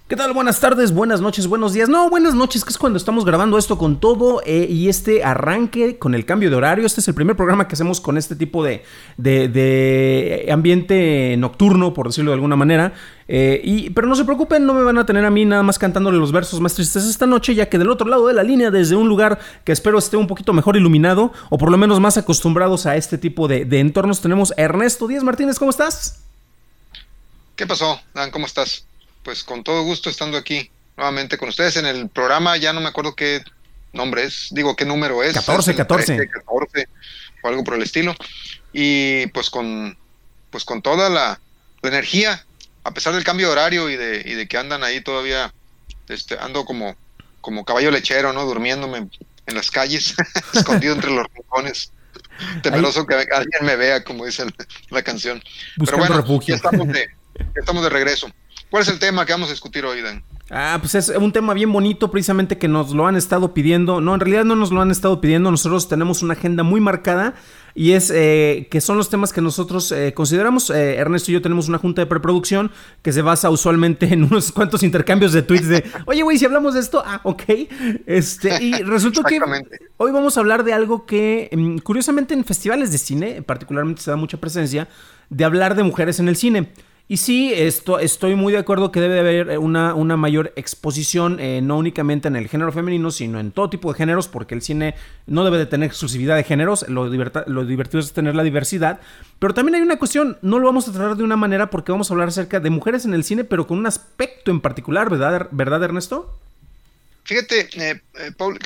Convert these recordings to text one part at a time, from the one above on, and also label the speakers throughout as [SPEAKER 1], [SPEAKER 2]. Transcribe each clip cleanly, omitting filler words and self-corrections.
[SPEAKER 1] ¿Qué tal? Buenas tardes, buenas noches, buenos días. No, buenas noches, que es cuando estamos grabando esto con todo y este arranque con el cambio de horario. Este es el primer programa que hacemos con este tipo de ambiente nocturno, por decirlo de alguna manera. Pero no se preocupen, no me van a tener a mí nada más cantándole los versos más tristes esta noche, ya que del otro lado de la línea, desde un lugar que espero esté un poquito mejor iluminado, o por lo menos más acostumbrados a este tipo de entornos, tenemos a Ernesto Díaz Martínez. ¿Cómo estás?
[SPEAKER 2] ¿Qué pasó, Dan? ¿Cómo estás? Pues con todo gusto estando aquí nuevamente con ustedes en el programa. Ya no me acuerdo qué nombre es, digo qué número es.
[SPEAKER 1] 14,
[SPEAKER 2] es
[SPEAKER 1] 14.
[SPEAKER 2] 13, 14 o algo por el estilo. Y pues con toda la energía, a pesar del cambio de horario y de que andan ahí todavía, ando como caballo lechero, ¿no? Durmiéndome en las calles, escondido entre los rincones, temeroso que alguien me vea, como dice la canción. Pero
[SPEAKER 1] Buscando
[SPEAKER 2] bueno,
[SPEAKER 1] refugio.
[SPEAKER 2] ya estamos de regreso. ¿Cuál es el tema que vamos a discutir hoy, Dan?
[SPEAKER 1] Pues es un tema bien bonito, precisamente que nos lo han estado pidiendo. No, en realidad no nos lo han estado pidiendo. Nosotros tenemos una agenda muy marcada y es que son los temas que nosotros consideramos. Ernesto y yo tenemos una junta de preproducción que se basa usualmente en unos cuantos intercambios de tweets de, oye, güey, si hablamos de esto, ok. Y resultó que hoy vamos a hablar de algo que, curiosamente, en festivales de cine, particularmente se da mucha presencia, de hablar de mujeres en el cine. Y sí, estoy muy de acuerdo que debe haber una mayor exposición, no únicamente en el género femenino, sino en todo tipo de géneros, porque el cine no debe de tener exclusividad de géneros, lo divertido es tener la diversidad. Pero también hay una cuestión, no lo vamos a tratar de una manera porque vamos a hablar acerca de mujeres en el cine, pero con un aspecto en particular, ¿verdad, Ernesto?
[SPEAKER 2] Fíjate, Paul,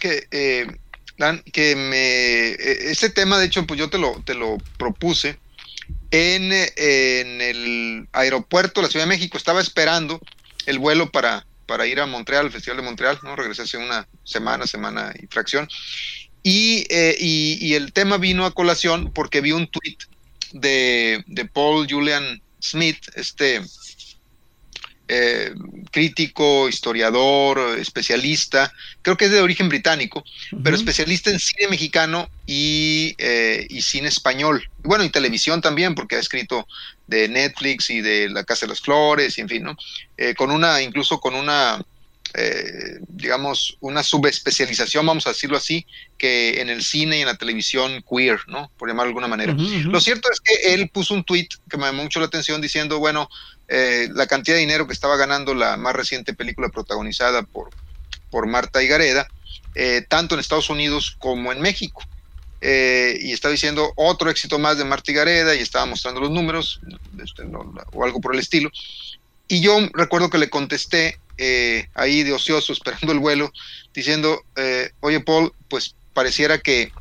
[SPEAKER 2] este tema, de hecho, pues yo te lo propuse en el aeropuerto de la Ciudad de México. Estaba esperando el vuelo para ir a Montreal, al Festival de Montreal, ¿no? Regresé hace una semana y fracción. Y el tema vino a colación porque vi un tweet de Paul Julian Smith, crítico, historiador, especialista, creo que es de origen británico, pero especialista en cine mexicano y cine español, bueno, y televisión también, porque ha escrito de Netflix y de La Casa de las Flores, y en fin, ¿no? Incluso con una digamos, una subespecialización, vamos a decirlo así, que en el cine y en la televisión queer, ¿no? Por llamarlo de alguna manera. Lo cierto es que él puso un tweet que me llamó mucho la atención diciendo, bueno, la cantidad de dinero que estaba ganando la más reciente película protagonizada por Marta Higareda, tanto en Estados Unidos como en México. Y estaba diciendo otro éxito más de Marta Higareda y estaba mostrando los números, o algo por el estilo. Y yo recuerdo que le contesté ahí de ocioso, esperando el vuelo, diciendo, oye, Paul, pues pareciera que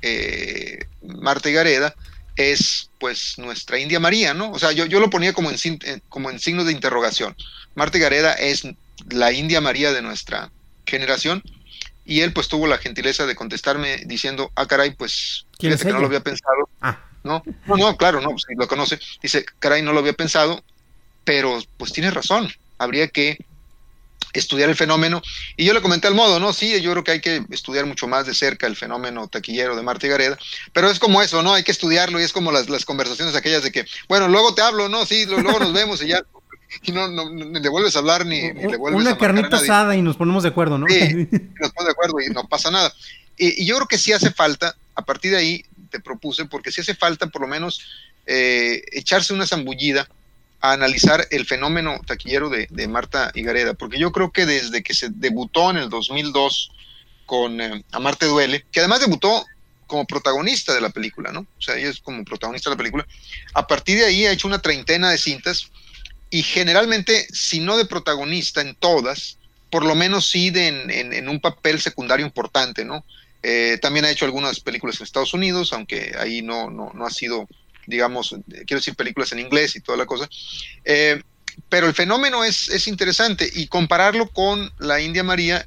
[SPEAKER 2] Marta Higareda es pues nuestra India María, ¿no? O sea, yo lo ponía como en signo de interrogación. Marta Higareda es la India María de nuestra generación, y él pues tuvo la gentileza de contestarme diciendo, caray, pues fíjate que no lo había pensado. No, claro, no, pues, si lo conoce, dice, caray, no lo había pensado, pero pues tienes razón, habría que estudiar el fenómeno. Y yo le comenté al modo, ¿no? Sí, yo creo que hay que estudiar mucho más de cerca el fenómeno taquillero de Marta Higareda, pero es como eso, ¿no? Hay que estudiarlo, y es como las conversaciones aquellas de que, bueno, luego te hablo, ¿no? Sí, luego nos vemos y ya, y no le vuelves a hablar ni le vuelves
[SPEAKER 1] una
[SPEAKER 2] a marcar
[SPEAKER 1] carnita
[SPEAKER 2] a nadie.
[SPEAKER 1] asada y nos ponemos de acuerdo, ¿no?
[SPEAKER 2] Sí, nos ponemos de acuerdo y no pasa nada. Y yo creo que sí hace falta, a partir de ahí te propuse, porque sí hace falta por lo menos echarse una zambullida a analizar el fenómeno taquillero de Marta Higareda, porque yo creo que desde que se debutó en el 2002 con Amarte Duele, que además debutó como protagonista de la película, ¿no? O sea, ella es como protagonista de la película. A partir de ahí ha hecho una treintena de cintas, y generalmente, si no de protagonista en todas, por lo menos sí en un papel secundario importante, ¿no? También ha hecho algunas películas en Estados Unidos, aunque ahí no ha sido, digamos, quiero decir, películas en inglés y toda la cosa. Pero el fenómeno es interesante, y compararlo con la India María,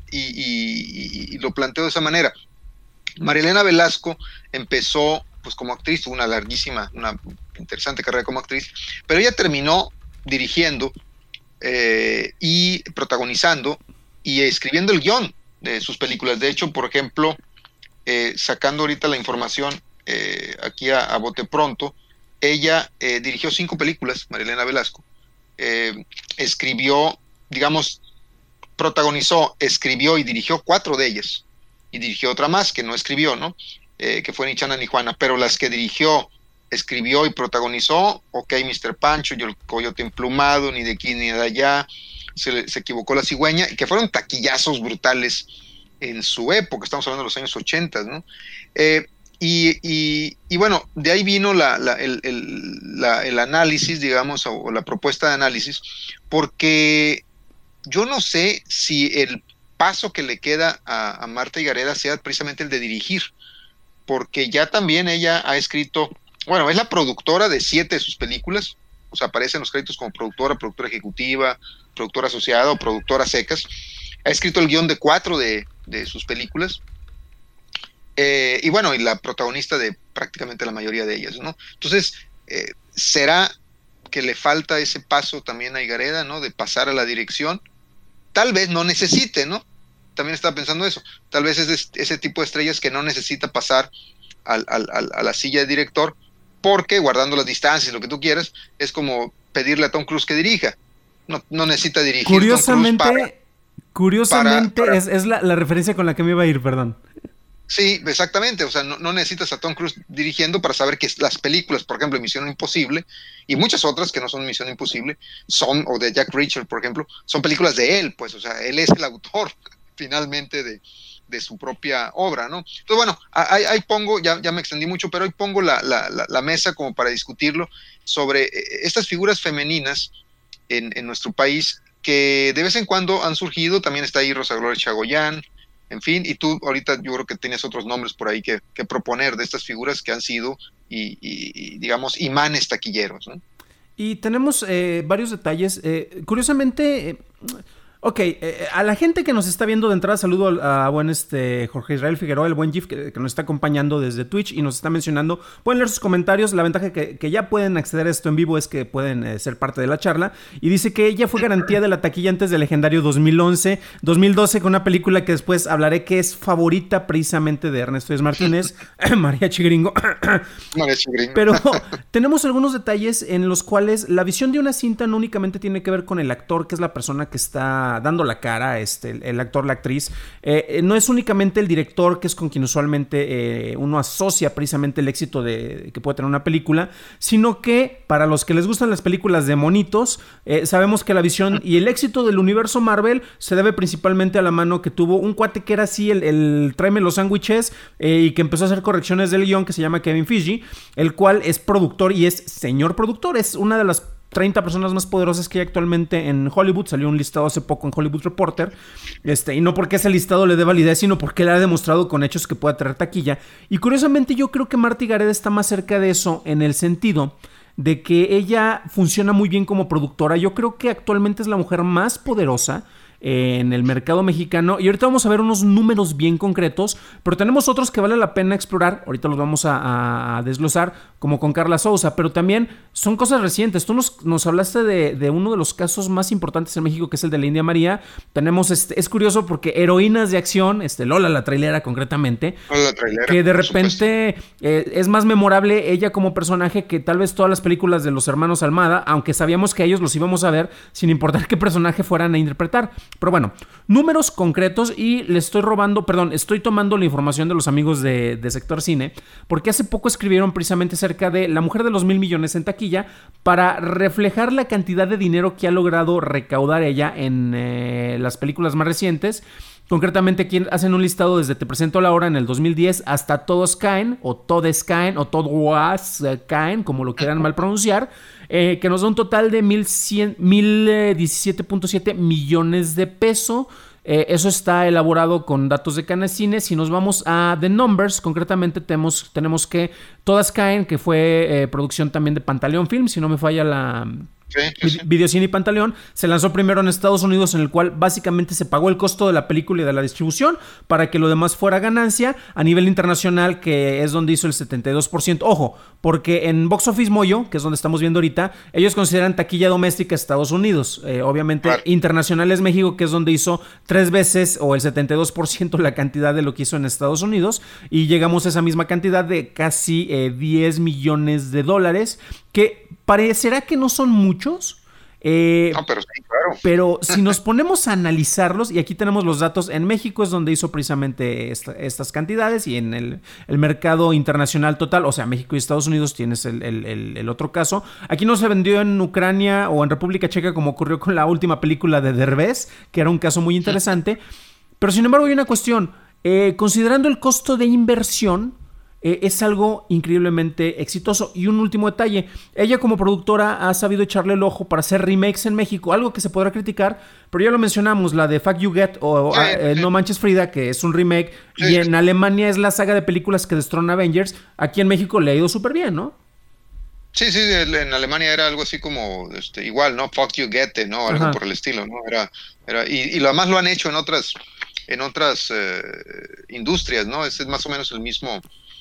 [SPEAKER 2] y lo planteo de esa manera. Marilena Velasco empezó pues como actriz, tuvo una interesante carrera como actriz, pero ella terminó dirigiendo y protagonizando y escribiendo el guión de sus películas. De hecho, por ejemplo, sacando ahorita la información aquí a bote pronto, ella dirigió 5 películas, Marilena Velasco, escribió, digamos, protagonizó, escribió y dirigió 4 de ellas. Y dirigió otra más que no escribió, ¿no? Que fue Ni Chana ni Juana. Pero las que dirigió, escribió y protagonizó, OK, Mr. Pancho, Yo el Coyote Emplumado, Ni de aquí ni de allá, se equivocó la cigüeña, y que fueron taquillazos brutales en su época, estamos hablando de los años 80, ¿no? Y bueno, de ahí vino el análisis, digamos, o la propuesta de análisis, porque yo no sé si el paso que le queda a Marta Higareda sea precisamente el de dirigir, porque ya también ella ha escrito, bueno, es la productora de 7 de sus películas, o sea, aparece en los créditos como productora ejecutiva, productora asociada o productora secas. Ha escrito el guión de 4 de sus películas, y bueno, y la protagonista de prácticamente la mayoría de ellas, ¿no? Entonces, ¿será que le falta ese paso también a Higareda, ¿no? De pasar a la dirección? Tal vez no necesite, ¿no? También estaba pensando eso. Tal vez es ese tipo de estrellas que no necesita pasar a la silla de director, porque guardando las distancias, lo que tú quieras, es como pedirle a Tom Cruise que dirija. No necesita dirigir.
[SPEAKER 1] Curiosamente, es la referencia con la que me iba a ir, perdón.
[SPEAKER 2] Sí, exactamente, o sea, no necesitas a Tom Cruise dirigiendo para saber que las películas, por ejemplo, Misión Imposible, y muchas otras que no son Misión Imposible, o de Jack Reacher, por ejemplo, son películas de él, pues, o sea, él es el autor, finalmente, de su propia obra, ¿no? Entonces, bueno, ahí pongo, ya me extendí mucho, pero ahí pongo la mesa como para discutirlo sobre estas figuras femeninas en nuestro país, que de vez en cuando han surgido. También está ahí Rosa Gloria Chagoyán, en fin, y tú ahorita yo creo que tienes otros nombres por ahí que proponer de estas figuras que han sido, y digamos, imanes taquilleros, ¿no?
[SPEAKER 1] Y tenemos varios detalles. Curiosamente, ok, a la gente que nos está viendo de entrada, saludo a buen Jorge Israel Figueroa, el buen GIF que nos está acompañando desde Twitch y nos está mencionando. Pueden leer sus comentarios. La ventaja que ya pueden acceder a esto en vivo es que pueden ser parte de la charla. Y dice que ella fue garantía de la taquilla antes del legendario 2012 con una película que después hablaré, que es favorita precisamente de Ernesto Díaz Martínez, María Chigringo. Pero tenemos algunos detalles en los cuales la visión de una cinta no únicamente tiene que ver con el actor, que es la persona que está dando la cara, el actor, la actriz. No es únicamente el director, que es con quien usualmente uno asocia precisamente el éxito que puede tener una película, sino que para los que les gustan las películas de monitos, sabemos que la visión y el éxito del universo Marvel se debe principalmente a la mano que tuvo un cuate que era así, el tráeme los sándwiches, y que empezó a hacer correcciones del guión, que se llama Kevin Feige, el cual es productor y es señor productor. Es una de las 30 personas más poderosas que hay actualmente en Hollywood. Salió un listado hace poco en Hollywood Reporter, y no porque ese listado le dé validez, sino porque él ha demostrado con hechos que puede traer taquilla. Y curiosamente yo creo que Marta Higareda está más cerca de eso, en el sentido de que ella funciona muy bien como productora. Yo creo que actualmente es la mujer más poderosa en el mercado mexicano, y ahorita vamos a ver unos números bien concretos, pero tenemos otros que vale la pena explorar. Ahorita los vamos a desglosar, como con Carla Sousa, pero también son cosas recientes. Tú nos hablaste de uno de los casos más importantes en México, que es el de la India María. Tenemos, es curioso porque heroínas de acción, Lola la trailera concretamente, que de repente es más memorable ella como personaje que tal vez todas las películas de los hermanos Almada, aunque sabíamos que ellos los íbamos a ver sin importar qué personaje fueran a interpretar. Pero bueno, números concretos, y estoy tomando la información de los amigos de Sector Cine, porque hace poco escribieron precisamente acerca de La Mujer de los 1,000 millones en taquilla, para reflejar la cantidad de dinero que ha logrado recaudar ella en las películas más recientes. Concretamente, aquí hacen un listado desde Te presento la hora en el 2010 hasta Todos caen, o Todes caen, o Todos caen, como lo quieran mal pronunciar, que nos da un total de 1,017.7 millones de pesos. Eso está elaborado con datos de Canacine. Si nos vamos a The Numbers, concretamente tenemos que Todas caen, que fue producción también de Pantaleón Film, si no me falla la... Sí. Videocine y Pantaleón. Se lanzó primero en Estados Unidos, en el cual básicamente se pagó el costo de la película y de la distribución para que lo demás fuera ganancia. A nivel internacional, que es donde hizo el 72%. Ojo, porque en Box Office Mojo, que es donde estamos viendo ahorita, ellos consideran taquilla doméstica Estados Unidos. Obviamente, claro. Internacional es México, que es donde hizo 3 veces o el 72% la cantidad de lo que hizo en Estados Unidos. Y llegamos a esa misma cantidad de casi $10 millones, que parecerá que no son muchos,
[SPEAKER 2] No, pero sí, claro.
[SPEAKER 1] Pero si nos ponemos a analizarlos, y aquí tenemos los datos, en México es donde hizo precisamente estas cantidades, y en el mercado internacional total, o sea, México y Estados Unidos tienes el otro caso. Aquí no se vendió en Ucrania o en República Checa como ocurrió con la última película de Derbez, que era un caso muy interesante. Pero sin embargo hay una cuestión, considerando el costo de inversión, es algo increíblemente exitoso. Y un último detalle, ella como productora ha sabido echarle el ojo para hacer remakes en México, algo que se podrá criticar, pero ya lo mencionamos, la de Fuck You Get o No Manches Frida, que es un remake, y en Alemania es la saga de películas que destrona Avengers. Aquí en México le ha ido súper bien, ¿no?
[SPEAKER 2] Sí, en Alemania era algo así como igual, ¿no? Fuck You Get It, ¿no? Algo por el estilo, ¿no? Y lo más lo han hecho en otras industrias, ¿no? Es más o menos el mismo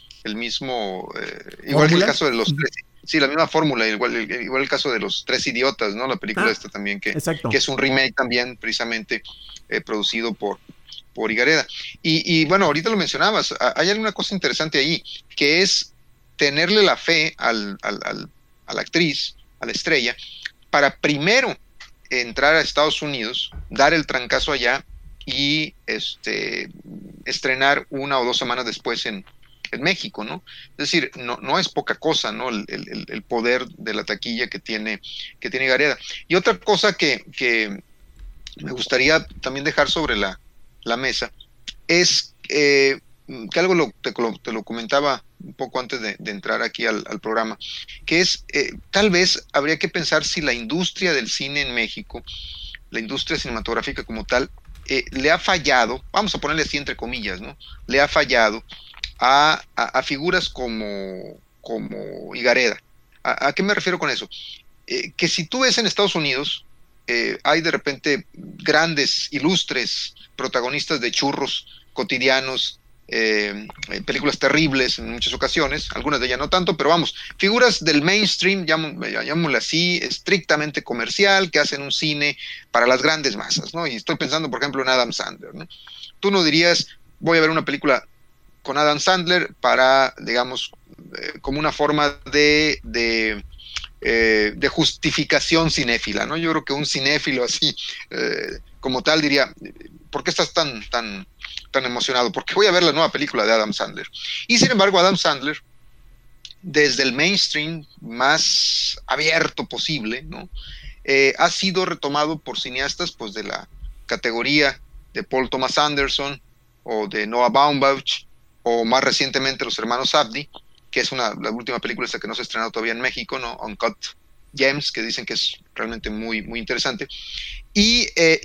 [SPEAKER 2] igual que el caso de los tres, sí, la misma fórmula, igual el caso de los Tres Idiotas, ¿no? La película esta también que es un remake también precisamente producido por Higareda. Y bueno, ahorita lo mencionabas, hay alguna cosa interesante ahí, que es tenerle la fe a la actriz, a la estrella, para primero entrar a Estados Unidos, dar el trancazo allá y estrenar 1 o 2 semanas después en México, ¿no? Es decir, no es poca cosa, ¿no? El poder de la taquilla que tiene Higareda. Y otra cosa que me gustaría también dejar sobre la mesa es que algo te lo comentaba un poco antes de entrar aquí al programa, que es tal vez habría que pensar si la industria del cine en México, la industria cinematográfica como tal, le ha fallado, vamos a ponerle así entre comillas, ¿no? Le ha fallado a figuras como Higareda. ¿A qué me refiero con eso? Que si tú ves en Estados Unidos, hay de repente grandes, ilustres protagonistas de churros cotidianos, películas terribles en muchas ocasiones, algunas de ellas no tanto, pero vamos, figuras del mainstream, llamémosle así, estrictamente comercial, que hacen un cine para las grandes masas, ¿no? Y estoy pensando, por ejemplo, en Adam Sandler, ¿no? Tú no dirías, voy a ver una película con Adam Sandler para, digamos, como una forma de justificación cinéfila, ¿no? Yo creo que un cinéfilo así, como tal, diría, ¿por qué estás tan emocionado? Porque voy a ver la nueva película de Adam Sandler. Y sin embargo, Adam Sandler, desde el mainstream más abierto posible, ¿no? Ha sido retomado por cineastas, pues, de la categoría de Paul Thomas Anderson o de Noah Baumbach, o más recientemente los hermanos Safdie, que es la última película esta que no se ha estrenado todavía en México, ¿no? Uncut Gems, que dicen que es realmente muy, muy interesante. Y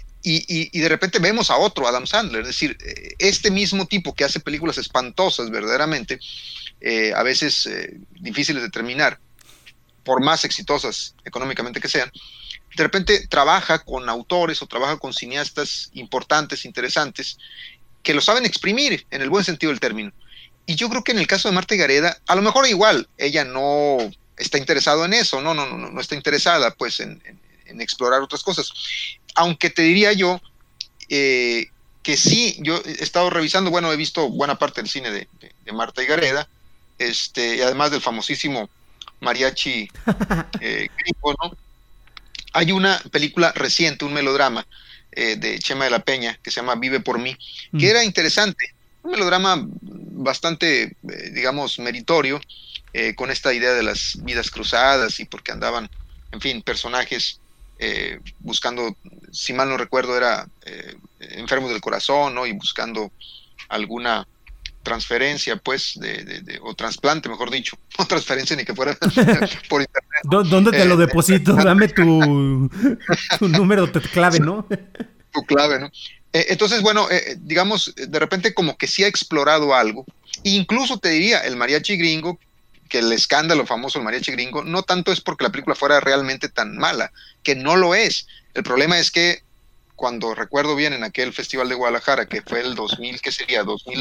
[SPEAKER 2] de repente vemos a otro Adam Sandler, es decir, este mismo tipo que hace películas espantosas verdaderamente, a veces difíciles de terminar, por más exitosas económicamente que sean, de repente trabaja con autores o trabaja con cineastas importantes, interesantes, que lo saben exprimir en el buen sentido del término. Y yo creo que en el caso de Marta Higareda, a lo mejor igual, ella no está interesada en eso, no está interesada pues en explorar otras cosas. Aunque te diría yo que sí, yo he estado revisando, bueno, he visto buena parte del cine de Marta Higareda, y además del famosísimo mariachi gringo, ¿no? Hay una película reciente, un melodrama, de Chema de la Peña, que se llama Vive por mí, que era interesante, un melodrama bastante, digamos, meritorio, con esta idea de las vidas cruzadas y porque andaban, en fin, personajes buscando, si mal no recuerdo, era enfermos del corazón, ¿no? Y buscando alguna transferencia, pues, o trasplante, mejor dicho, no transferencia ni que fuera por internet.
[SPEAKER 1] ¿Dónde te lo deposito? Dame tu número de clave, ¿no?
[SPEAKER 2] Tu clave, ¿no? Entonces, bueno, digamos, de repente como que sí ha explorado algo. Incluso te diría, el mariachi gringo, que el escándalo famoso del mariachi gringo, no tanto es porque la película fuera realmente tan mala, que no lo es. El problema es que cuando recuerdo bien en aquel festival de Guadalajara, que fue el 2000, ¿qué sería?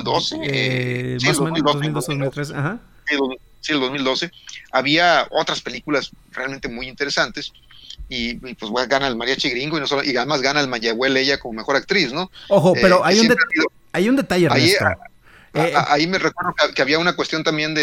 [SPEAKER 2] ¿2012?
[SPEAKER 1] Sí, más o menos, 2012-2013, ajá.
[SPEAKER 2] Sí, el 2012. Había otras películas realmente muy interesantes y pues bueno, gana el mariachi gringo y además gana el Mayagüel ella como mejor actriz, ¿no?
[SPEAKER 1] Ojo, pero hay un detalle, Ernesto.
[SPEAKER 2] Ahí me recuerdo que había una cuestión también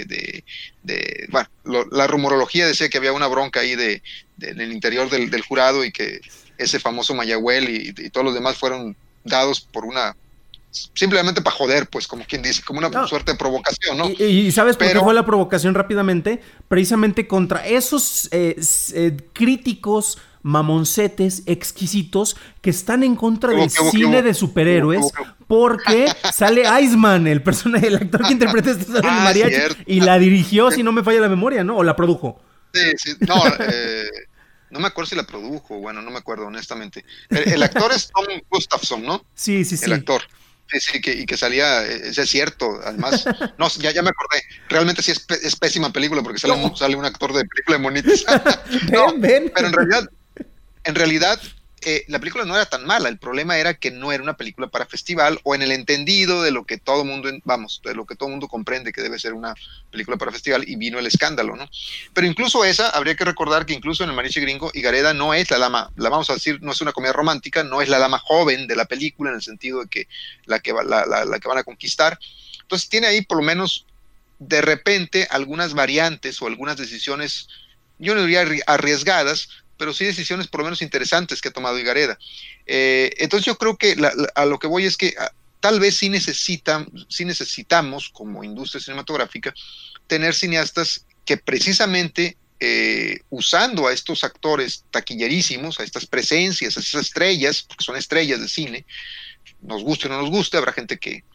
[SPEAKER 2] bueno, la rumorología decía que había una bronca ahí en el interior del jurado y que ese famoso Mayagüel y todos los demás fueron dados por simplemente para joder, pues, como quien dice, como una suerte de provocación, ¿no?
[SPEAKER 1] Y ¿sabes por qué fue la provocación rápidamente? Precisamente contra esos críticos mamoncetes exquisitos que están en contra del cine de superhéroes, porque sale Iceman, el actor que interpreta esta historia de mariachi, y la dirigió, si no me falla la memoria, ¿no? O la produjo.
[SPEAKER 2] Sí, no, no me acuerdo si la produjo, bueno, no me acuerdo, honestamente. El actor es Tom Gustafson, ¿no?
[SPEAKER 1] Sí.
[SPEAKER 2] El actor. Sí, y que salía, es cierto, además, no, ya me acordé, realmente sí es pésima película porque sale un actor de película de monitos. Ven. Pero en realidad la película no era tan mala, el problema era que no era una película para festival, o en el entendido de lo que todo mundo, de lo que todo mundo comprende que debe ser una película para festival, y vino el escándalo, ¿no? Pero incluso esa, habría que recordar que incluso en El Mariachi Gringo, Higareda no es la dama, vamos a decir, no es una comedia romántica, no es la dama joven de la película, en el sentido de que la que van a conquistar. Entonces tiene ahí por lo menos de repente algunas variantes o algunas decisiones, yo no diría arriesgadas, pero sí decisiones por lo menos interesantes que ha tomado Higareda. Entonces yo creo que a lo que voy es que tal vez sí necesitamos, como industria cinematográfica, tener cineastas que precisamente usando a estos actores taquillerísimos, a estas presencias, a esas estrellas, porque son estrellas de cine, nos guste o no nos guste, habrá gente que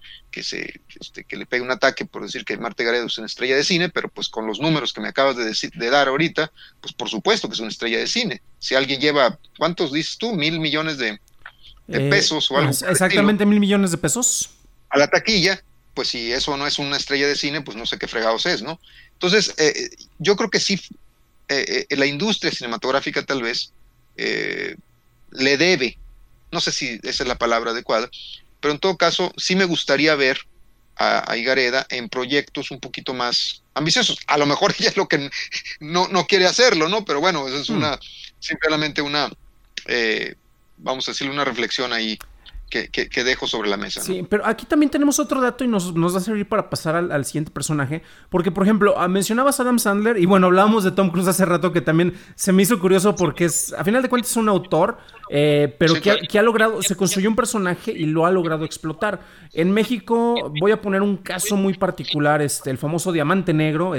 [SPEAKER 2] le pegue un ataque por decir que Marta Higareda es una estrella de cine, pero pues con los números que me acabas de dar ahorita, pues por supuesto que es una estrella de cine. Si alguien lleva, ¿cuántos dices tú? 1,000 millones de pesos o algo.
[SPEAKER 1] Exactamente, 1,000 millones de pesos.
[SPEAKER 2] A la taquilla, pues si eso no es una estrella de cine, pues no sé qué fregados es, ¿no? Entonces, yo creo que sí, la industria cinematográfica tal vez le debe, no sé si esa es la palabra adecuada, pero en todo caso sí me gustaría ver a Higareda en proyectos un poquito más ambiciosos. A lo mejor ella es lo que no quiere hacerlo, ¿no? Pero bueno, eso es simplemente una, vamos a decirle, una reflexión ahí que dejo sobre la mesa, ¿no?
[SPEAKER 1] Sí, pero aquí también tenemos otro dato y nos va a servir para pasar al siguiente personaje, porque por ejemplo, mencionabas a Adam Sandler y bueno, hablábamos de Tom Cruise hace rato, que también se me hizo curioso porque a final de cuentas es un autor, pero sí, que ha logrado, se construyó un personaje y lo ha logrado explotar. En México voy a poner un caso muy particular, el famoso Diamante Negro,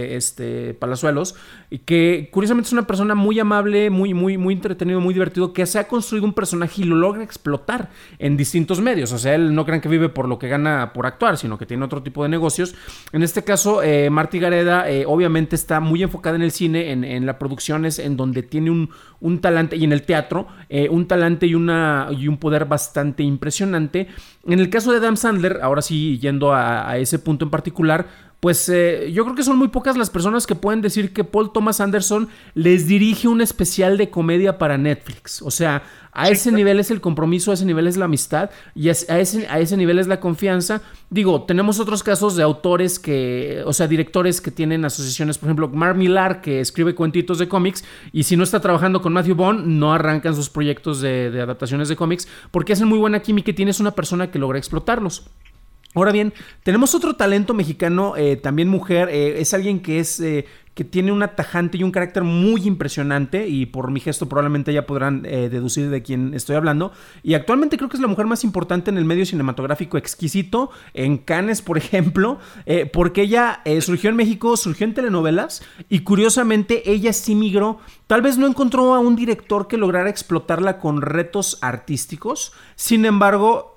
[SPEAKER 1] Palazuelos, y que curiosamente es una persona muy amable, muy entretenido, muy divertido, que se ha construido un personaje y lo logra explotar en distintos medios. O sea, él no crean que vive por lo que gana por actuar, sino que tiene otro tipo de negocios. En este caso, Marta Higareda obviamente está muy enfocada en el cine, en las producciones, en donde tiene un talante, y en el teatro, un talante y un poder bastante impresionante. En el caso de Adam Sandler, ahora sí yendo a ese punto en particular, pues yo creo que son muy pocas las personas que pueden decir que Paul Thomas Anderson les dirige un especial de comedia para Netflix. O sea, a ese nivel es el compromiso, a ese nivel es la amistad y a ese nivel es la confianza. Digo, tenemos otros casos de autores directores que tienen asociaciones, por ejemplo, Mark Millar, que escribe cuentitos de cómics, y si no está trabajando con Matthew Vaughn, no arrancan sus proyectos de adaptaciones de cómics, porque hacen muy buena química y tienes una persona que logra explotarlos. Ahora bien, tenemos otro talento mexicano, también mujer, es alguien que tiene una tajante y un carácter muy impresionante, y por mi gesto probablemente ya podrán deducir de quién estoy hablando, y actualmente creo que es la mujer más importante en el medio cinematográfico exquisito, en Cannes por ejemplo, porque ella surgió en México, surgió en telenovelas, y curiosamente ella sí migró. Tal vez no encontró a un director que lograra explotarla con retos artísticos, sin embargo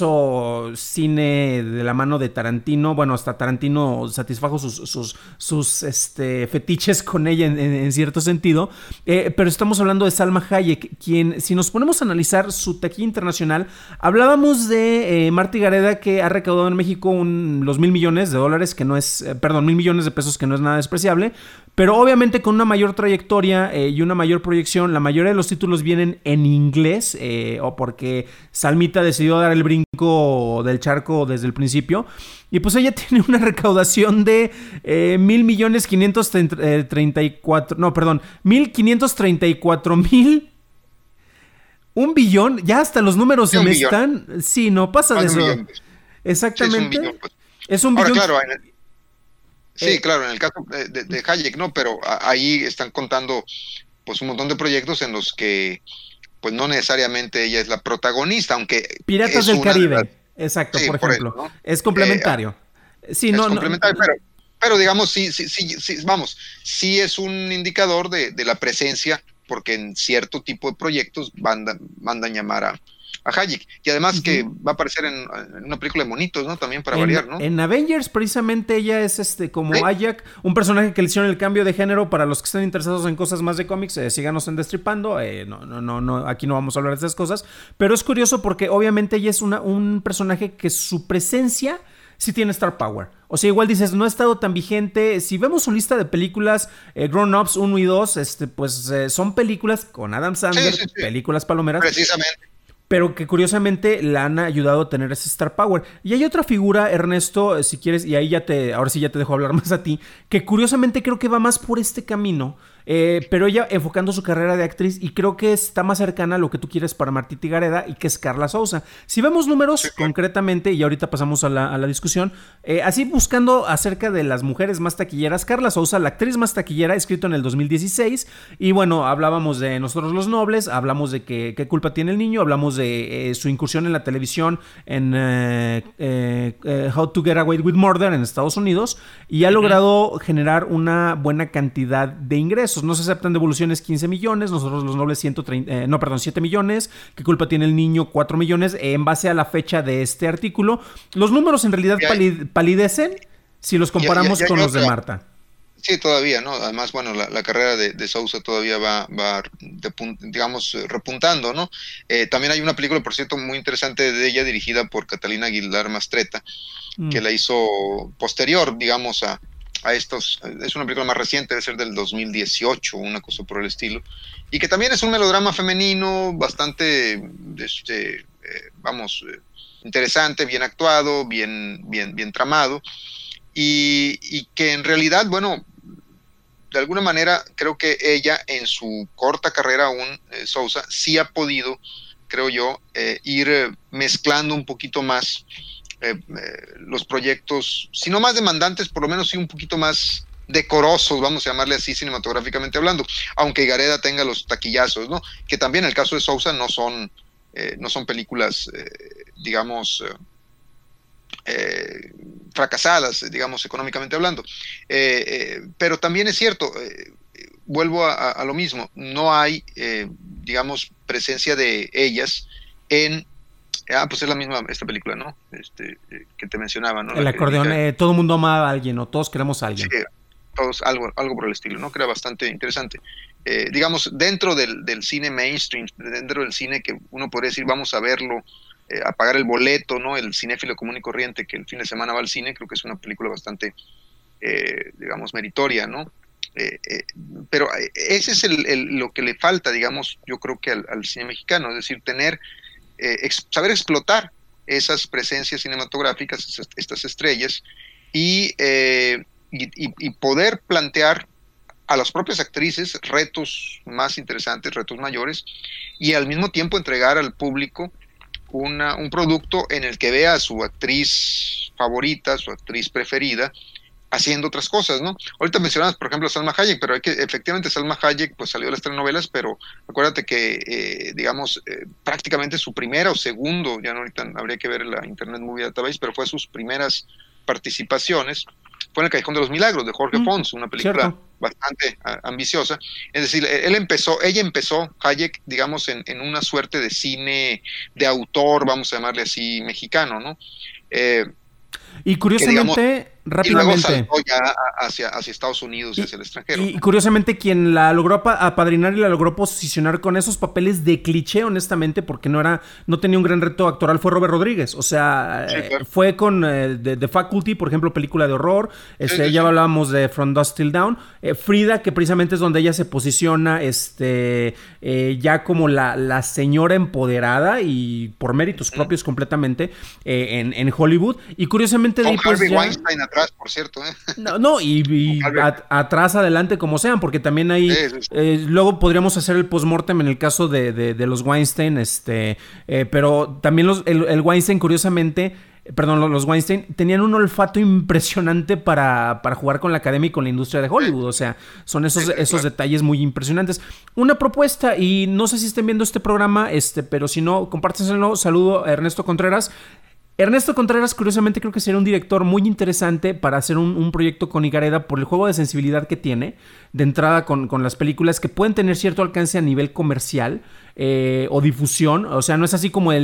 [SPEAKER 1] hizo cine de la mano de Tarantino. Bueno, hasta Tarantino satisfajo sus fetiches con ella en cierto sentido. Pero estamos hablando de Salma Hayek, quien, si nos ponemos a analizar su taquilla internacional, hablábamos de Marta Higareda, que ha recaudado en México los $1,000 millones, que no es, $1,000 millones de pesos, que no es nada despreciable, pero obviamente con una mayor trayectoria y una mayor proyección. La mayoría de los títulos vienen en inglés, o porque Salmita decidió dar el brinco del charco desde el principio, y pues ella tiene una recaudación de 1,534,000, $1 billón, ya hasta los números se me están, sí, no pasa de eso. Exactamente. Es un
[SPEAKER 2] Ahora,
[SPEAKER 1] billón.
[SPEAKER 2] claro, sí, claro, en el caso de Hayek, ¿no? Pero ahí están contando pues un montón de proyectos en los que pues no necesariamente ella es la protagonista, aunque
[SPEAKER 1] Piratas
[SPEAKER 2] es
[SPEAKER 1] del
[SPEAKER 2] una de las...
[SPEAKER 1] Caribe. Exacto,
[SPEAKER 2] Sí,
[SPEAKER 1] por
[SPEAKER 2] por eso,
[SPEAKER 1] ejemplo.
[SPEAKER 2] ¿no?
[SPEAKER 1] Es
[SPEAKER 2] Eh,
[SPEAKER 1] complementario. Sí,
[SPEAKER 2] es
[SPEAKER 1] no, no.
[SPEAKER 2] complementario, pero digamos, sí, vamos, sí es un indicador de la presencia, porque en cierto tipo de proyectos mandan llamar a Hayek. Y además que
[SPEAKER 1] Ujú.
[SPEAKER 2] va a aparecer en una película de monitos, ¿no? También para variar, ¿no?
[SPEAKER 1] En Avengers, precisamente, ella es como
[SPEAKER 2] Sí,
[SPEAKER 1] Ajak, un personaje que le hicieron el cambio de género. Para los que estén interesados en cosas más de cómics, síganos en Destripando. No, aquí no vamos a hablar de esas cosas. Pero es curioso porque obviamente ella es un personaje que su presencia sí tiene star power. O sea, igual dices, no ha estado tan vigente. Si vemos su lista de películas, Grown Ups 1 y 2, pues son películas con Adam Sandler,
[SPEAKER 2] sí,
[SPEAKER 1] películas palomeras,
[SPEAKER 2] precisamente.
[SPEAKER 1] pero que curiosamente la han ayudado a tener ese star power. Y hay otra figura, Ernesto, si quieres, y ahí ahora sí ya te dejo hablar más a ti, que curiosamente creo que va más por este camino, pero ella enfocando su carrera de actriz, y creo que está más cercana a lo que tú quieres para Martita Gareda, y que es Carla Souza. Si vemos números
[SPEAKER 2] Sí, claro.
[SPEAKER 1] concretamente, y ahorita pasamos a la discusión, así buscando acerca de las mujeres más taquilleras, Carla Souza, la actriz más taquillera, escrito en el 2016, y bueno, hablábamos de Nosotros los Nobles, hablamos de qué culpa tiene el niño, hablamos de su incursión en la televisión en How to Get Away with Murder en Estados Unidos, y ha logrado generar una buena cantidad de ingresos. No se aceptan devoluciones 15 millones, Nosotros los Nobles 7 millones, qué culpa tiene el niño 4 millones, en base a la fecha de este artículo. Los números en realidad palidecen si los comparamos con los de Marta.
[SPEAKER 2] Sí, todavía, ¿no? Además, bueno, la carrera de Sousa todavía va digamos, repuntando, ¿no? También hay una película, por cierto, muy interesante de ella, dirigida por Catalina Aguilar Mastretta, que la hizo posterior, digamos, a estos. Es una película más reciente, debe ser del 2018, una cosa por el estilo, y que también es un melodrama femenino bastante, interesante, bien actuado, bien tramado. Y que en realidad, bueno, de alguna manera creo que ella en su corta carrera aún, Sousa, sí ha podido, creo yo, ir mezclando un poquito más los proyectos, si no más demandantes, por lo menos sí un poquito más decorosos, vamos a llamarle así cinematográficamente hablando, aunque Gareda tenga los taquillazos, ¿no? Que también en el caso de Sousa no son películas, digamos... fracasadas, digamos, económicamente hablando. Pero también es cierto, vuelvo a lo mismo, no hay, digamos, presencia de ellas en... pues es la misma esta película, ¿no? Que te mencionaba, ¿no?
[SPEAKER 1] El acordeón, todo el mundo ama a alguien, o todos queremos a alguien.
[SPEAKER 2] Sí, todos, algo por el estilo, ¿no? Que era bastante interesante. Digamos, dentro del cine mainstream, dentro del cine que uno podría decir, vamos a verlo, a pagar el boleto, ¿no? El cinéfilo común y corriente que el fin de semana va al cine, creo que es una película bastante, digamos, meritoria, ¿no? Pero ese es lo que le falta, digamos, yo creo que al cine mexicano, es decir, saber explotar esas presencias cinematográficas, estas estrellas, y poder plantear a las propias actrices retos más interesantes, retos mayores, y al mismo tiempo entregar al público un producto en el que vea a su actriz favorita, su actriz preferida, haciendo otras cosas, ¿no? Ahorita mencionabas, por ejemplo, a Salma Hayek, pero efectivamente Salma Hayek pues salió de las telenovelas, pero acuérdate que, digamos, prácticamente su primera o segundo, ya no, ahorita habría que ver la Internet Movie Database, pero fue sus primeras participaciones, fue en El Callejón de los Milagros, de Jorge Pons, una película bastante ambiciosa. Es decir, ella empezó, Hayek, digamos, en una suerte de cine de autor, vamos a llamarle así, mexicano, ¿no?
[SPEAKER 1] Y curiosamente,
[SPEAKER 2] digamos,
[SPEAKER 1] rápidamente.
[SPEAKER 2] Y luego saltó ya hacia Estados Unidos y hacia el extranjero.
[SPEAKER 1] Y curiosamente, quien la logró apadrinar y la logró posicionar con esos papeles de cliché, honestamente, porque no tenía un gran reto actoral, fue Robert Rodríguez. O sea, sí, claro. Fue con The Faculty, por ejemplo, película de horror. Ya hablábamos de From Dusk Till Dawn. Frida, que precisamente es donde ella se posiciona ya como la señora empoderada y por méritos propios completamente en Hollywood. Y curiosamente
[SPEAKER 2] con
[SPEAKER 1] de ahí, pues,
[SPEAKER 2] Harvey Weinstein atrás, por cierto.
[SPEAKER 1] No, y atrás, adelante, como sean, porque también hay... luego podríamos hacer el postmortem en el caso de los Weinstein, pero también el Weinstein, curiosamente, perdón, los Weinstein, tenían un olfato impresionante para jugar con la academia y con la industria de Hollywood. O sea, son esos detalles muy impresionantes. Una propuesta, y no sé si estén viendo este programa, pero si no, compártenselo. Saludo a Ernesto Contreras. Ernesto Contreras, curiosamente, creo que sería un director muy interesante para hacer un proyecto con Higareda por el juego de sensibilidad que tiene de entrada con las películas, que pueden tener cierto alcance a nivel comercial o difusión. O sea, no es así como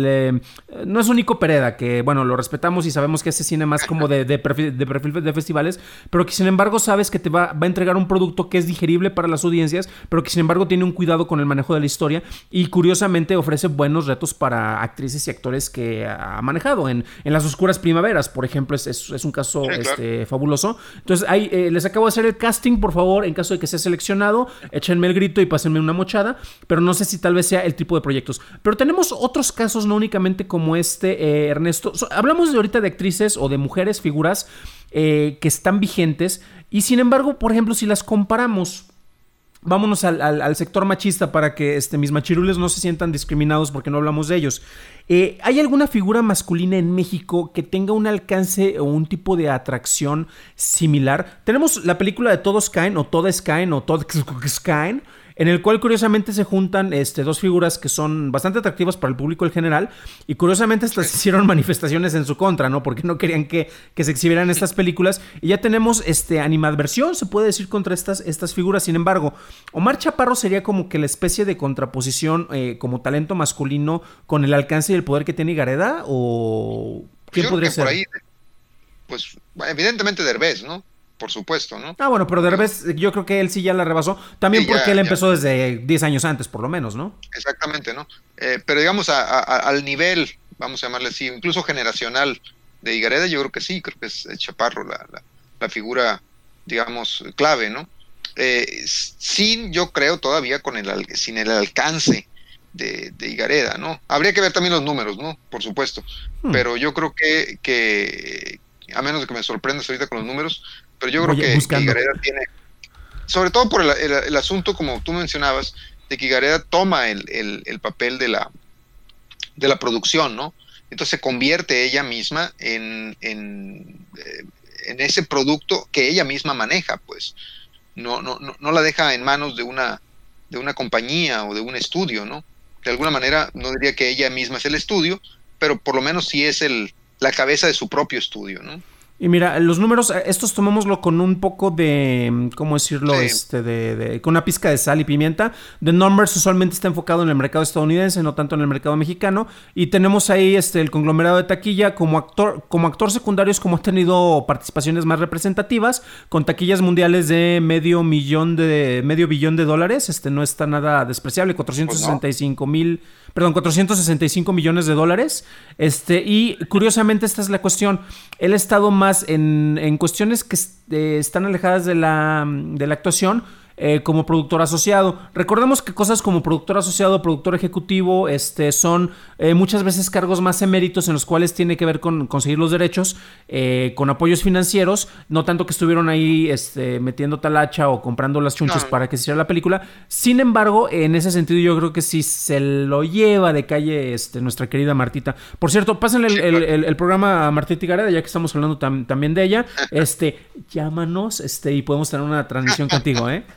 [SPEAKER 1] no es un Nico Pereda, que bueno, lo respetamos y sabemos que hace cine más como de perfil de festivales, pero que sin embargo sabes que te va a entregar un producto que es digerible para las audiencias, pero que sin embargo tiene un cuidado con el manejo de la historia y curiosamente ofrece buenos retos para actrices y actores que ha manejado en Las Oscuras Primaveras, por ejemplo. Es un caso fabuloso. Entonces ahí les acabo de hacer el casting. Por favor, en caso de que sea seleccionado, échenme el grito y pásenme una mochada, pero no sé si tal vez sea el tipo de proyectos. Pero tenemos otros casos, no únicamente como Ernesto. Hablamos de ahorita de actrices o de mujeres, figuras que están vigentes, y sin embargo, por ejemplo, si las comparamos, vámonos al sector machista para que mis machirules no se sientan discriminados porque no hablamos de ellos. ¿Hay alguna figura masculina en México que tenga un alcance o un tipo de atracción similar? Tenemos la película de Todos Caen, o Todes Caen, o Todos Caen, en el cual curiosamente se juntan dos figuras que son bastante atractivas para el público en general, y curiosamente estas hicieron manifestaciones en su contra, ¿no? Porque no querían que se exhibieran estas películas, y ya tenemos animadversión, se puede decir, contra estas figuras. Sin embargo, Omar Chaparro sería como que la especie de contraposición como talento masculino con el alcance y el poder que tiene Higareda, ¿o quién podría ser? Por ahí,
[SPEAKER 2] pues evidentemente Derbez, ¿no? Por supuesto, ¿no?
[SPEAKER 1] Bueno, pero Derbez, yo creo que él sí ya la rebasó. También sí, porque él empezó desde 10 años antes, por lo menos, ¿no?
[SPEAKER 2] Exactamente, ¿no? Pero digamos, al nivel, vamos a llamarle así, incluso generacional de Higareda, yo creo que sí, creo que es Chaparro la figura, digamos, clave, ¿no? Sin, yo creo, todavía sin el alcance de Higareda, ¿no? Habría que ver también los números, ¿no? Por supuesto. Pero yo creo que a menos de que me sorprendas ahorita con los números, pero yo creo que Higareda tiene, sobre todo por el asunto, como tú mencionabas, de que Higareda toma el papel de la producción, ¿no? Entonces se convierte ella misma en ese producto que ella misma maneja, pues. No la deja en manos de una compañía o de un estudio, ¿no? De alguna manera, no diría que ella misma es el estudio, pero por lo menos sí es la cabeza de su propio estudio, ¿no?
[SPEAKER 1] Y mira, los números, estos tomémoslo con un poco de, ¿cómo decirlo? Sí. Con una pizca de sal y pimienta. The Numbers usualmente está enfocado en el mercado estadounidense, no tanto en el mercado mexicano. Y tenemos ahí el conglomerado de taquilla. Como actor secundario es como ha tenido participaciones más representativas, con taquillas mundiales de medio billón de dólares. No está nada despreciable, 465 millones de dólares. Y curiosamente esta es la cuestión. Él ha estado más en cuestiones que están alejadas de la actuación, como productor asociado. Recordemos que cosas como productor asociado, productor ejecutivo, son muchas veces cargos más eméritos en los cuales tiene que ver con conseguir los derechos, con apoyos financieros, no tanto que estuvieron ahí metiendo talacha o comprando las chunches para que se hiciera la película. Sin embargo, en ese sentido yo creo que sí se lo lleva de calle nuestra querida Martita. Por cierto, pásenle el programa a Martita Higareda, ya que estamos hablando también de ella. Llámanos y podemos tener una transmisión contigo, ¿eh?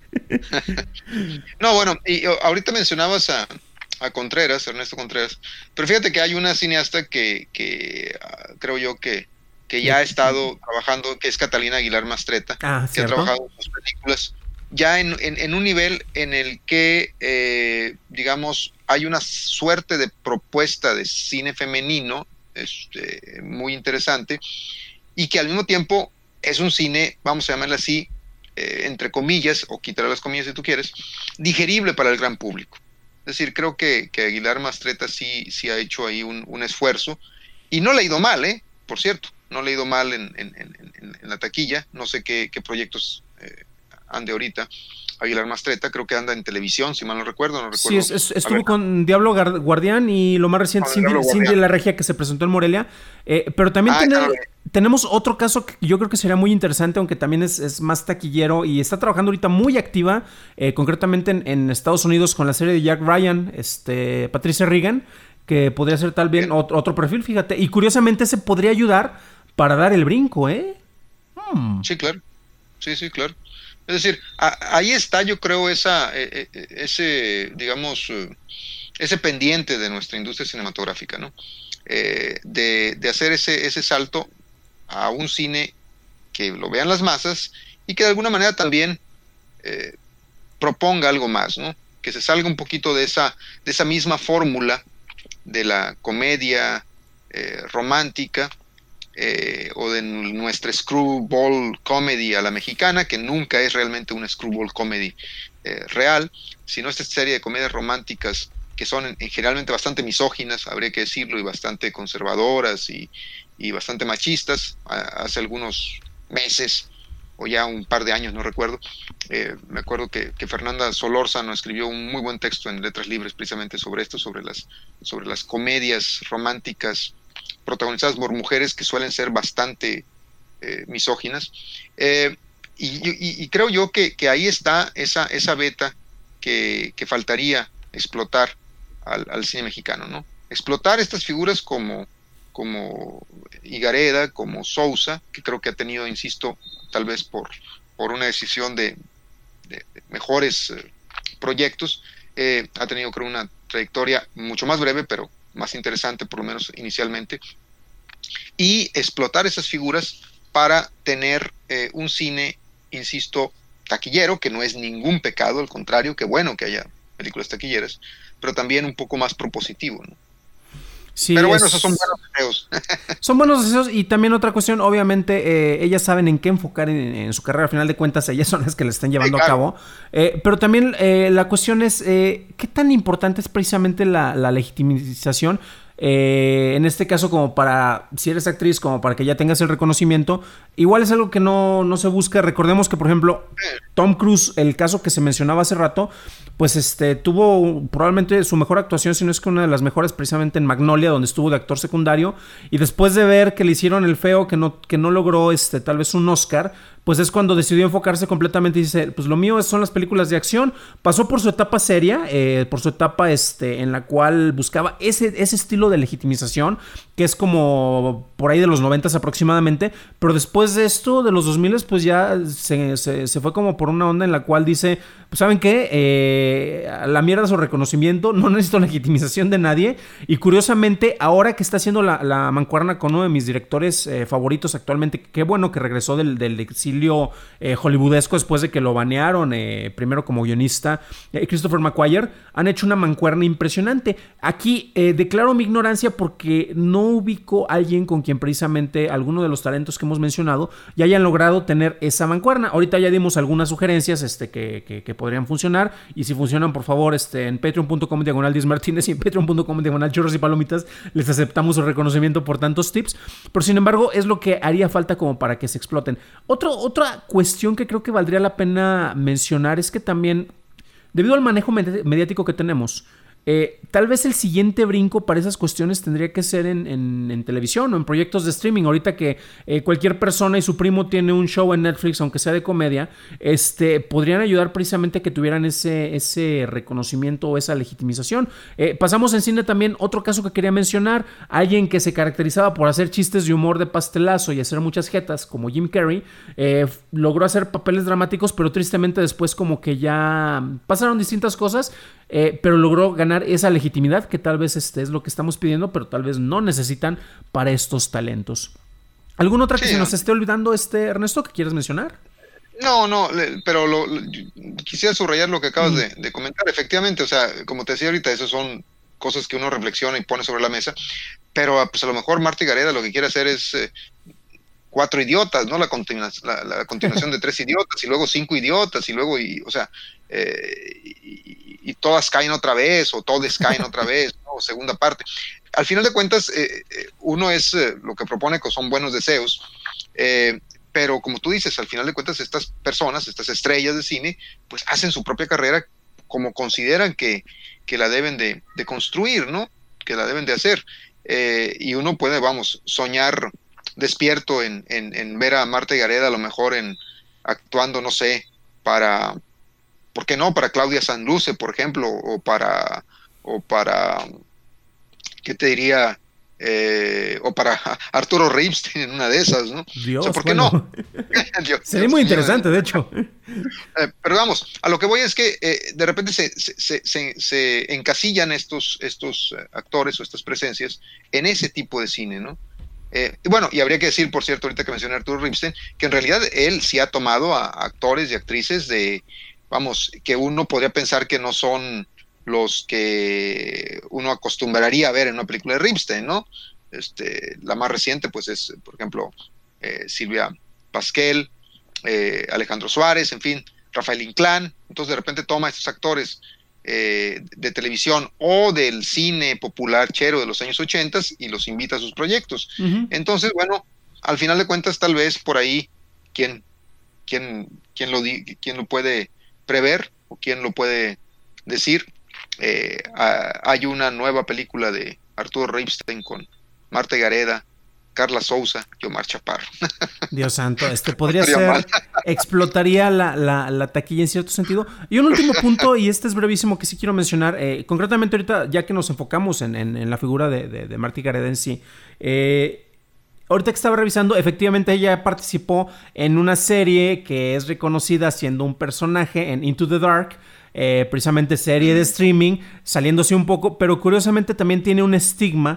[SPEAKER 2] No, bueno, y ahorita mencionabas a Contreras, Ernesto Contreras, pero fíjate que hay una cineasta que creo yo que ya ha estado trabajando, que es Catalina Aguilar Mastretta, que ha trabajado en sus películas ya en un nivel en el que digamos hay una suerte de propuesta de cine femenino muy interesante, y que al mismo tiempo es un cine, vamos a llamarle así, entre comillas, o quitar las comillas si tú quieres, digerible para el gran público. Es decir, creo que Aguilar Mastretta sí ha hecho ahí un esfuerzo, y no le ha ido mal, por cierto, no le ha ido mal en la taquilla. No sé qué proyectos ande ahorita Aguilar Mastretta, creo que anda en televisión, si mal no recuerdo.
[SPEAKER 1] Sí, estuvo con Diablo Guardián, y lo más reciente, Cindy la Regia, que se presentó en Morelia. Pero también tenemos otro caso que yo creo que sería muy interesante, aunque también es más taquillero, y está trabajando ahorita muy activa, concretamente en Estados Unidos, con la serie de Jack Ryan, Patricia Regan, que podría ser tal vez otro perfil, fíjate. Y curiosamente se podría ayudar para dar el brinco, ¿eh?
[SPEAKER 2] Sí, claro. Sí, claro. Es decir, ahí está, yo creo, ese pendiente de nuestra industria cinematográfica, ¿no? De hacer ese salto a un cine que lo vean las masas y que de alguna manera también proponga algo más, ¿no? Que se salga un poquito de esa misma fórmula de la comedia romántica o de nuestra screwball comedy a la mexicana, que nunca es realmente una screwball comedy real, sino esta serie de comedias románticas que son generalmente bastante misóginas, habría que decirlo, y bastante conservadoras y bastante machistas. Hace algunos meses, o ya un par de años, no recuerdo, me acuerdo que Fernanda Solórzano escribió un muy buen texto en Letras Libres precisamente sobre esto, sobre las comedias románticas protagonizadas por mujeres que suelen ser bastante misóginas. Y creo yo que ahí está esa beta que faltaría explotar al cine mexicano, ¿no? Explotar estas figuras como Higareda, como Sousa, que creo que ha tenido, insisto, tal vez por una decisión de mejores proyectos, ha tenido, creo, una trayectoria mucho más breve, pero más interesante, por lo menos inicialmente, y explotar esas figuras para tener un cine, insisto, taquillero, que no es ningún pecado, al contrario, que bueno que haya películas taquilleras, pero también un poco más propositivo, ¿no?
[SPEAKER 1] Sí,
[SPEAKER 2] pero bueno, esos son buenos deseos.
[SPEAKER 1] Son buenos deseos. Y también otra cuestión, obviamente, ellas saben en qué enfocar en su carrera. Al final de cuentas, ellas son las que la están llevando a cabo. Pero también la cuestión es, ¿qué tan importante es precisamente la legitimización? En este caso, como para, si eres actriz, como para que ya tengas el reconocimiento, igual es algo que no se busca. Recordemos que, por ejemplo, Tom Cruise, el caso que se mencionaba hace rato, pues tuvo probablemente su mejor actuación, si no es que una de las mejores, precisamente en Magnolia, donde estuvo de actor secundario, y después de ver que le hicieron el feo, que no logró tal vez un Oscar, pues es cuando decidió enfocarse completamente y dice, pues lo mío son las películas de acción. Pasó por su etapa seria, por su etapa en la cual buscaba ese estilo de legitimización, que es como por ahí de los 90s aproximadamente, pero después de esto, de los 2000s, pues ya se fue como por una onda en la cual dice, pues ¿saben qué? A la mierda su reconocimiento, no necesito legitimización de nadie. Y curiosamente, ahora que está haciendo la mancuerna con uno de mis directores favoritos actualmente, qué bueno que regresó del exilio hollywoodesco después de que lo banearon, primero como guionista, Christopher McQuarrie, han hecho una mancuerna impresionante. Aquí declaro mi ignorancia porque no ubico a alguien con quien precisamente alguno de los talentos que hemos mencionado ya hayan logrado tener esa mancuerna. Ahorita ya dimos algunas sugerencias que podrían funcionar, y si funcionan, por favor, en patreon.com/Diez Martínez y en patreon.com/Churros y Palomitas les aceptamos el reconocimiento por tantos tips, pero sin embargo es lo que haría falta como para que se exploten. Otra cuestión que creo que valdría la pena mencionar es que también, debido al manejo mediático que tenemos, tal vez el siguiente brinco para esas cuestiones tendría que ser en televisión o en proyectos de streaming. Ahorita que cualquier persona y su primo tiene un show en Netflix, aunque sea de comedia, podrían ayudar precisamente a que tuvieran ese reconocimiento o esa legitimización. Pasamos en cine también, otro caso que quería mencionar, alguien que se caracterizaba por hacer chistes de humor de pastelazo y hacer muchas jetas, como Jim Carrey, logró hacer papeles dramáticos, pero tristemente después como que ya pasaron distintas cosas, pero logró ganar esa legitimidad que tal vez es lo que estamos pidiendo, pero tal vez no necesitan para estos talentos. ¿Alguna otra que se nos esté olvidando, Ernesto, que quieres mencionar?
[SPEAKER 2] No, pero quisiera subrayar lo que acabas de comentar. Efectivamente, o sea, como te decía ahorita, esas son cosas que uno reflexiona y pone sobre la mesa, pero pues a lo mejor Marta Higareda lo que quiere hacer es Cuatro Idiotas, ¿no? La continuación de Tres Idiotas, y luego Cinco Idiotas, y luego, o sea, y todas caen otra vez, o todos caen otra vez, ¿no? Segunda parte. Al final de cuentas, uno es lo que propone, que son buenos deseos, pero como tú dices, al final de cuentas, estas personas, estas estrellas de cine, pues hacen su propia carrera como consideran que la deben de construir, ¿no? Que la deben de hacer. Y uno puede, soñar despierto en ver a Marta Higareda a lo mejor actuando, no sé, ¿por qué no? Para Claudia Sanluce, por ejemplo, o para ¿qué te diría? O para Arturo Ripstein en una de esas, ¿no?
[SPEAKER 1] Dios,
[SPEAKER 2] o sea, ¿por qué no?
[SPEAKER 1] Sería muy interesante, de hecho.
[SPEAKER 2] Pero vamos, a lo que voy es que de repente se encasillan estos actores o estas presencias en ese tipo de cine, ¿no? Y bueno, y habría que decir, por cierto, ahorita que mencioné a Arturo Ripstein, que en realidad él sí ha tomado a actores y actrices que uno podría pensar que no son los que uno acostumbraría a ver en una película de Ripstein, ¿no? La más reciente, pues, es, por ejemplo, Silvia Pasquel, Alejandro Suárez, en fin, Rafael Inclán. Entonces, de repente toma a estos actores de televisión o del cine popular chero de los años 80 y los invita a sus proyectos. Uh-huh. Entonces, bueno, al final de cuentas, tal vez por ahí, ¿quién lo puede prever o quién lo puede decir? Hay una nueva película de Arturo Ripstein con Marta Gareda, Carla Souza y Omar Chaparro.
[SPEAKER 1] Dios santo, podría ser, explotaría la taquilla en cierto sentido. Y un último punto, y este es brevísimo, que sí quiero mencionar, concretamente ahorita, ya que nos enfocamos en la figura de Marta Gareda en sí, ahorita que estaba revisando, efectivamente ella participó en una serie que es reconocida siendo un personaje en Into the Dark, precisamente serie de streaming, saliéndose un poco, pero curiosamente también tiene un estigma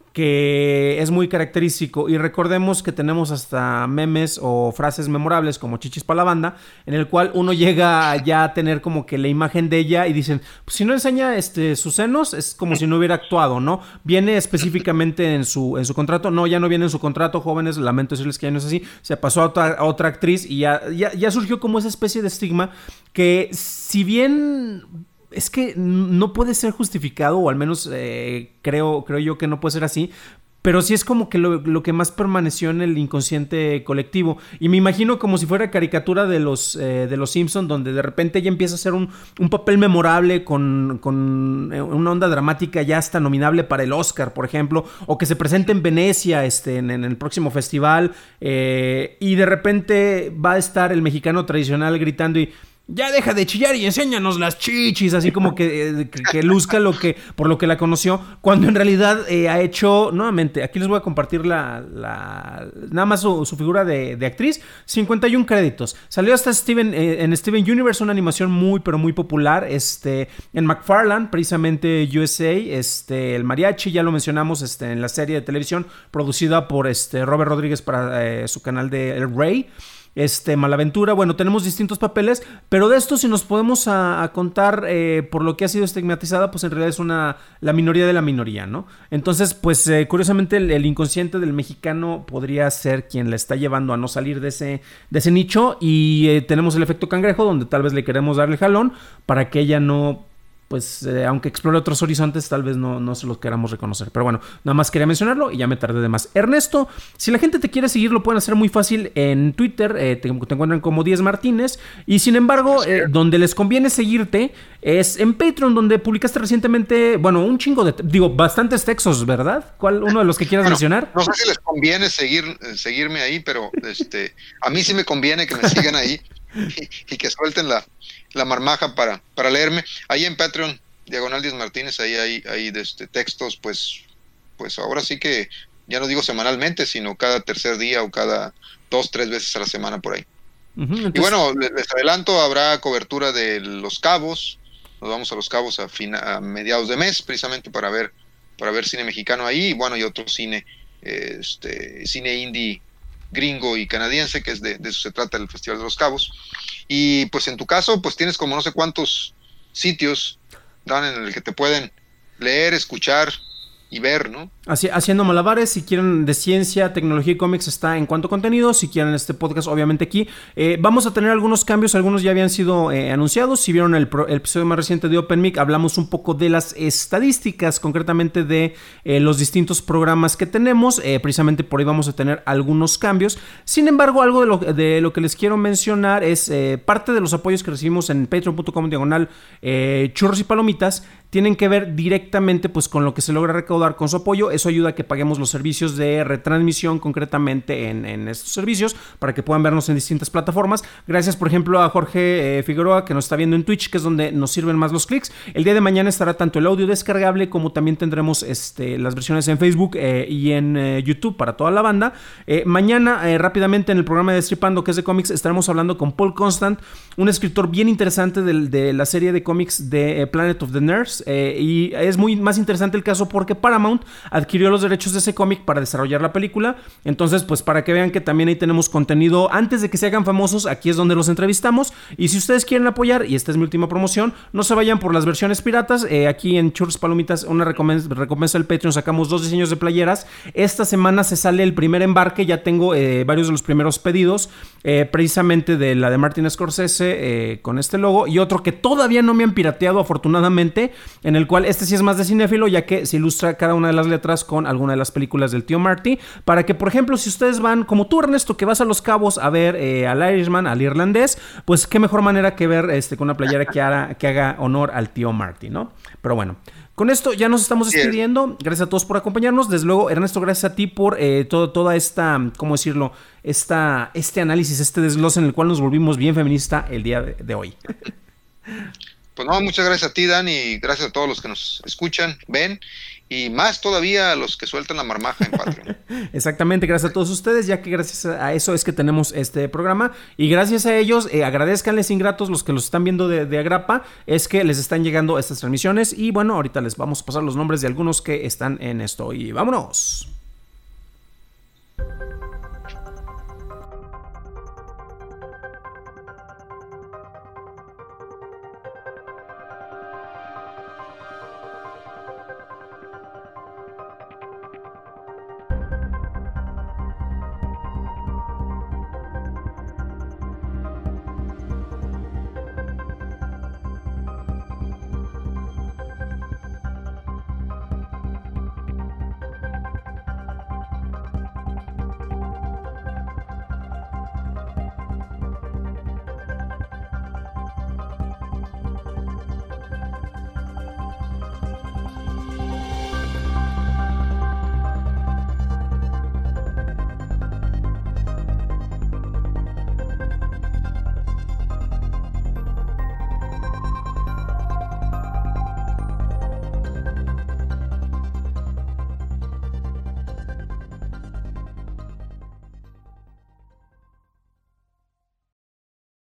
[SPEAKER 1] que es muy característico, y recordemos que tenemos hasta memes o frases memorables como chichis pa' la banda, en el cual uno llega ya a tener como que la imagen de ella y dicen, pues si no enseña sus senos es como si no hubiera actuado, ¿no? Viene específicamente en su contrato. No, ya no viene en su contrato, jóvenes, lamento decirles que ya no es así, se pasó a otra actriz y ya surgió como esa especie de estigma que, si bien es que no puede ser justificado, o al menos creo yo que no puede ser así, pero sí es como que lo que más permaneció en el inconsciente colectivo. Y me imagino como si fuera caricatura de los Simpson, donde de repente ella empieza a hacer un papel memorable con una onda dramática ya hasta nominable para el Oscar, por ejemplo, o que se presente en Venecia en el próximo festival, y de repente va a estar el mexicano tradicional gritando y ya deja de chillar y enséñanos las chichis, así como que luzca por lo que la conoció, cuando en realidad ha hecho, nuevamente, aquí les voy a compartir nada más su figura de actriz, 51 créditos, salió hasta en Steven Universe, una animación muy pero muy popular, en McFarlane, precisamente USA, el mariachi, ya lo mencionamos, en la serie de televisión producida por Robert Rodríguez para su canal de El Rey, Malaventura. Bueno, tenemos distintos papeles, pero de esto, si nos podemos a contar por lo que ha sido estigmatizada, pues en realidad es la minoría de la minoría, ¿no? Entonces, pues curiosamente el inconsciente del mexicano podría ser quien la está llevando a no salir de ese nicho, y tenemos el efecto cangrejo, donde tal vez le queremos dar el jalón para que ella no, pues aunque explore otros horizontes, tal vez no se los queramos reconocer. Pero bueno, nada más quería mencionarlo y ya me tardé de más. Ernesto, si la gente te quiere seguir, lo pueden hacer muy fácil en Twitter, te encuentran como Díez Martínez, y sin embargo, donde les conviene seguirte es en Patreon, donde publicaste recientemente, bueno, un chingo bastantes textos, ¿verdad? ¿Cuál uno de los que quieras mencionar?
[SPEAKER 2] No sé si les conviene seguirme ahí, pero a mí sí me conviene que me sigan ahí y que suelten la marmaja para leerme. Ahí en Patreon, /Díez Martínez, ahí hay textos, pues ahora sí que ya no digo semanalmente, sino cada tercer día o cada 2-3 veces a la semana por ahí. Uh-huh, entonces... Y bueno, les adelanto, habrá cobertura de Los Cabos. Nos vamos a Los Cabos a mediados de mes, precisamente para ver cine mexicano ahí, y bueno, y otro cine, cine indie gringo y canadiense, que es de eso se trata el Festival de Los Cabos. Y pues en tu caso, pues tienes como no sé cuántos sitios, Dan, en el que te pueden leer, escuchar y ver, ¿no?
[SPEAKER 1] Haciendo malabares, si quieren de ciencia, tecnología y cómics, está En Cuanto Contenido. Si quieren este podcast, obviamente aquí. Vamos a tener algunos cambios, algunos ya habían sido anunciados. Si vieron el episodio más reciente de Open Mic, hablamos un poco de las estadísticas, concretamente de los distintos programas que tenemos. Precisamente por ahí vamos a tener algunos cambios. Sin embargo, algo de lo que les quiero mencionar es parte de los apoyos que recibimos en patreon.com/churros y palomitas. tienen que ver directamente pues con lo que se logra recaudar con su apoyo. Eso ayuda a que paguemos los servicios de retransmisión concretamente en estos servicios para que puedan vernos en distintas plataformas. Gracias, por ejemplo, a Jorge Figueroa, que nos está viendo en Twitch, que es donde nos sirven más los clics. El día de mañana estará tanto el audio descargable como también tendremos las versiones en Facebook y en YouTube para toda la banda. Mañana, rápidamente, en el programa de Destripando, que es de cómics, estaremos hablando con Paul Constant, un escritor bien interesante de la serie de cómics de Planet of the Nerds. Y es muy más interesante el caso porque Paramount adquirió los derechos de ese cómic para desarrollar la película. Entonces, pues para que vean que también ahí tenemos contenido antes de que se hagan famosos, aquí es donde los entrevistamos. Y si ustedes quieren apoyar, y esta es mi última promoción, no se vayan por las versiones piratas. Aquí en Churros Palomitas, una recompensa del Patreon, sacamos 2 diseños de playeras. Esta semana se sale el primer embarque, ya tengo varios de los primeros pedidos, precisamente de la de Martin Scorsese, con este logo, y otro que todavía no me han pirateado, afortunadamente, en el cual este sí es más de cinéfilo, ya que se ilustra cada una de las letras con alguna de las películas del tío Marty, para que, por ejemplo, si ustedes van, como tú, Ernesto, que vas a Los Cabos a ver al Irishman, al irlandés, pues qué mejor manera que ver con una playera que haga honor al tío Marty, ¿no? Pero bueno, con esto ya nos estamos despidiendo. Gracias a todos por acompañarnos. Desde luego, Ernesto, gracias a ti por toda esta, ¿cómo decirlo? Este análisis, este desglose en el cual nos volvimos bien feminista el día de hoy.
[SPEAKER 2] Pues no, muchas gracias a ti, Dan, y gracias a todos los que nos escuchan, ven, y más todavía a los que sueltan la marmaja en Patreon.
[SPEAKER 1] Exactamente, gracias a todos ustedes, ya que gracias a eso es que tenemos este programa, y gracias a ellos, agradezcanles ingratos los que los están viendo de agrapa, es que les están llegando estas transmisiones, y bueno, ahorita les vamos a pasar los nombres de algunos que están en esto, y vámonos.